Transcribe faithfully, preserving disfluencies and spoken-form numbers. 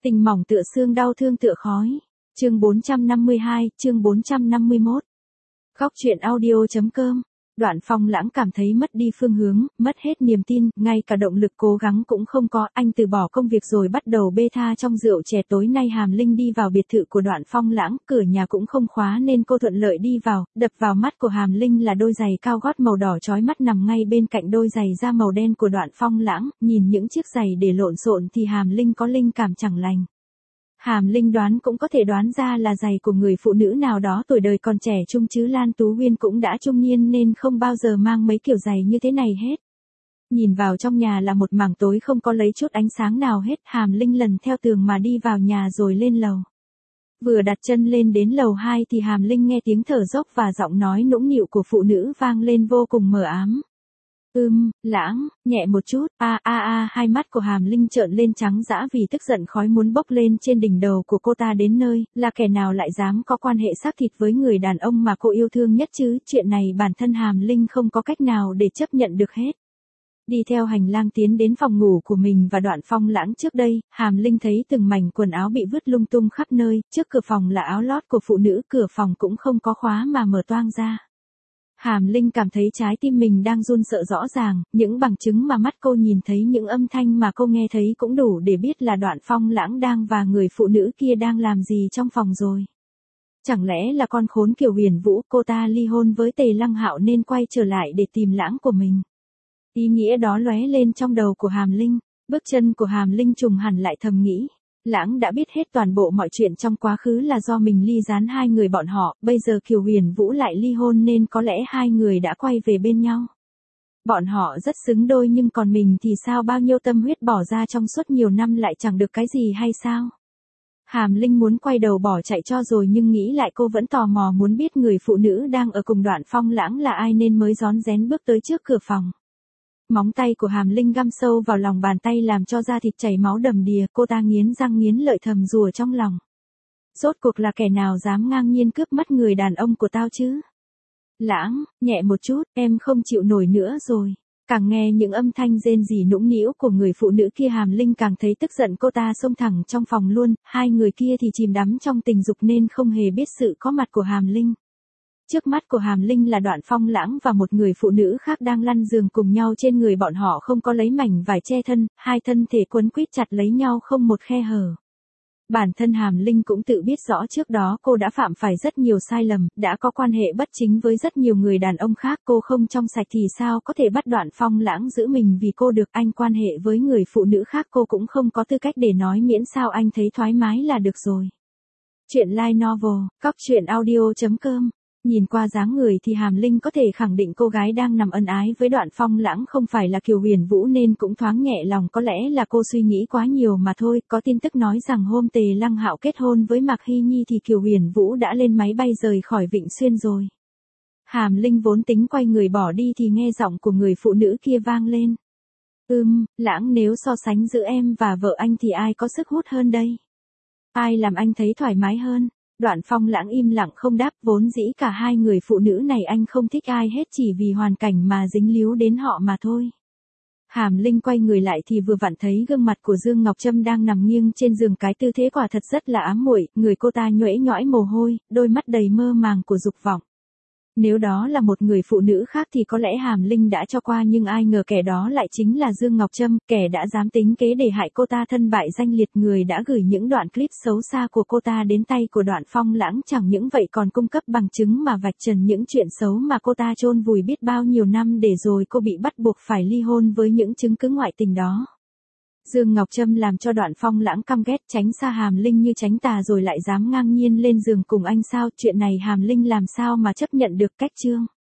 Tình mỏng tựa xương, đau thương tựa khói. Chương bốn trăm năm mươi hai, chương bốn trăm năm mươi mốt. Góc truyện audio.com. Đoạn Phong Lãng cảm thấy mất đi phương hướng, mất hết niềm tin, ngay cả động lực cố gắng cũng không có, anh từ bỏ công việc rồi bắt đầu bê tha trong rượu chè. Tối nay Hàm Linh đi vào biệt thự của Đoạn Phong Lãng, cửa nhà cũng không khóa nên cô thuận lợi đi vào, đập vào mắt của Hàm Linh là đôi giày cao gót màu đỏ chói mắt nằm ngay bên cạnh đôi giày da màu đen của Đoạn Phong Lãng, nhìn những chiếc giày để lộn xộn thì Hàm Linh có linh cảm chẳng lành. Hàm Linh đoán cũng có thể đoán ra là giày của người phụ nữ nào đó tuổi đời còn trẻ trung chứ Lan Tú Huyên cũng đã trung niên nên không bao giờ mang mấy kiểu giày như thế này hết. Nhìn vào trong nhà là một mảng tối không có lấy chút ánh sáng nào hết, Hàm Linh lần theo tường mà đi vào nhà rồi lên lầu. Vừa đặt chân lên đến lầu hai thì Hàm Linh nghe tiếng thở dốc và giọng nói nũng nịu của phụ nữ vang lên vô cùng mờ ám. Ừm, Lãng, nhẹ một chút, a a a, hai mắt của Hàm Linh trợn lên trắng dã vì tức giận khói muốn bốc lên trên đỉnh đầu của cô ta đến nơi, là kẻ nào lại dám có quan hệ xác thịt với người đàn ông mà cô yêu thương nhất chứ, chuyện này bản thân Hàm Linh không có cách nào để chấp nhận được hết. Đi theo hành lang tiến đến phòng ngủ của mình và Đoạn Phong Lãng trước đây, Hàm Linh thấy từng mảnh quần áo bị vứt lung tung khắp nơi, trước cửa phòng là áo lót của phụ nữ, cửa phòng cũng không có khóa mà mở toang ra. Hàm Linh cảm thấy trái tim mình đang run sợ rõ ràng, những bằng chứng mà mắt cô nhìn thấy, những âm thanh mà cô nghe thấy cũng đủ để biết là Đoạn Phong Lãng đang và người phụ nữ kia đang làm gì trong phòng rồi. Chẳng lẽ là con khốn Kiều Huyền Vũ, cô ta ly hôn với Tề Lăng Hạo nên quay trở lại để tìm Lãng của mình. Ý nghĩa đó lóe lên trong đầu của Hàm Linh, bước chân của Hàm Linh trùng hẳn lại thầm nghĩ. Lãng đã biết hết toàn bộ mọi chuyện trong quá khứ là do mình ly gián hai người bọn họ, bây giờ Kiều Huyền Vũ lại ly hôn nên có lẽ hai người đã quay về bên nhau. Bọn họ rất xứng đôi nhưng còn mình thì sao, bao nhiêu tâm huyết bỏ ra trong suốt nhiều năm lại chẳng được cái gì hay sao? Hàm Linh muốn quay đầu bỏ chạy cho rồi nhưng nghĩ lại cô vẫn tò mò muốn biết người phụ nữ đang ở cùng Đoạn Phong Lãng là ai nên mới rón rén bước tới trước cửa phòng. Móng tay của Hàm Linh găm sâu vào lòng bàn tay làm cho da thịt chảy máu đầm đìa, cô ta nghiến răng nghiến lợi thầm rủa trong lòng. Rốt cuộc là kẻ nào dám ngang nhiên cướp mất người đàn ông của tao chứ? Lãng, nhẹ một chút, em không chịu nổi nữa rồi. Càng nghe những âm thanh rên rỉ nũng nĩu của người phụ nữ kia Hàm Linh càng thấy tức giận, cô ta xông thẳng trong phòng luôn, hai người kia thì chìm đắm trong tình dục nên không hề biết sự có mặt của Hàm Linh. Trước mắt của Hàm Linh là Đoạn Phong Lãng và một người phụ nữ khác đang lăn giường cùng nhau, trên người bọn họ không có lấy mảnh vải che thân, hai thân thể quấn quýt chặt lấy nhau không một khe hở. Bản thân Hàm Linh cũng tự biết rõ trước đó cô đã phạm phải rất nhiều sai lầm, đã có quan hệ bất chính với rất nhiều người đàn ông khác, cô không trong sạch thì sao có thể bắt Đoạn Phong Lãng giữ mình vì cô được anh quan hệ với người phụ nữ khác, cô cũng không có tư cách để nói, miễn sao anh thấy thoải mái là được rồi. Chuyện light novel, góc truyện audio.com. Nhìn qua dáng người thì Hàm Linh có thể khẳng định cô gái đang nằm ân ái với Đoạn Phong Lãng không phải là Kiều Huyền Vũ nên cũng thoáng nhẹ lòng, có lẽ là cô suy nghĩ quá nhiều mà thôi. Có tin tức nói rằng hôm Tề Lăng Hạo kết hôn với Mạc Hy Nhi thì Kiều Huyền Vũ đã lên máy bay rời khỏi Vịnh Xuyên rồi. Hàm Linh vốn tính quay người bỏ đi thì nghe giọng của người phụ nữ kia vang lên. Ừm, Lãng, nếu so sánh giữa em và vợ anh thì ai có sức hút hơn đây? Ai làm anh thấy thoải mái hơn? Đoạn Phong Lãng im lặng không đáp, vốn dĩ cả hai người phụ nữ này anh không thích ai hết, chỉ vì hoàn cảnh mà dính líu đến họ mà thôi. Hàm Linh quay người lại thì vừa vặn thấy gương mặt của Dương Ngọc Trâm đang nằm nghiêng trên giường, cái tư thế quả thật rất là ám muội, người cô ta nhuễ nhõi mồ hôi, đôi mắt đầy mơ màng của dục vọng. Nếu đó là một người phụ nữ khác thì có lẽ Hàm Linh đã cho qua, nhưng ai ngờ kẻ đó lại chính là Dương Ngọc Trâm, kẻ đã dám tính kế để hại cô ta thân bại danh liệt, người đã gửi những đoạn clip xấu xa của cô ta đến tay của Đoạn Phong Lãng, chẳng những vậy còn cung cấp bằng chứng mà vạch trần những chuyện xấu mà cô ta chôn vùi biết bao nhiêu năm để rồi cô bị bắt buộc phải ly hôn với những chứng cứ ngoại tình đó. Dương Ngọc Trâm làm cho Đoạn Phong Lãng căm ghét, tránh xa Hàm Linh như tránh tà, rồi lại dám ngang nhiên lên giường cùng anh sao, chuyện này Hàm Linh làm sao mà chấp nhận được. Cách chương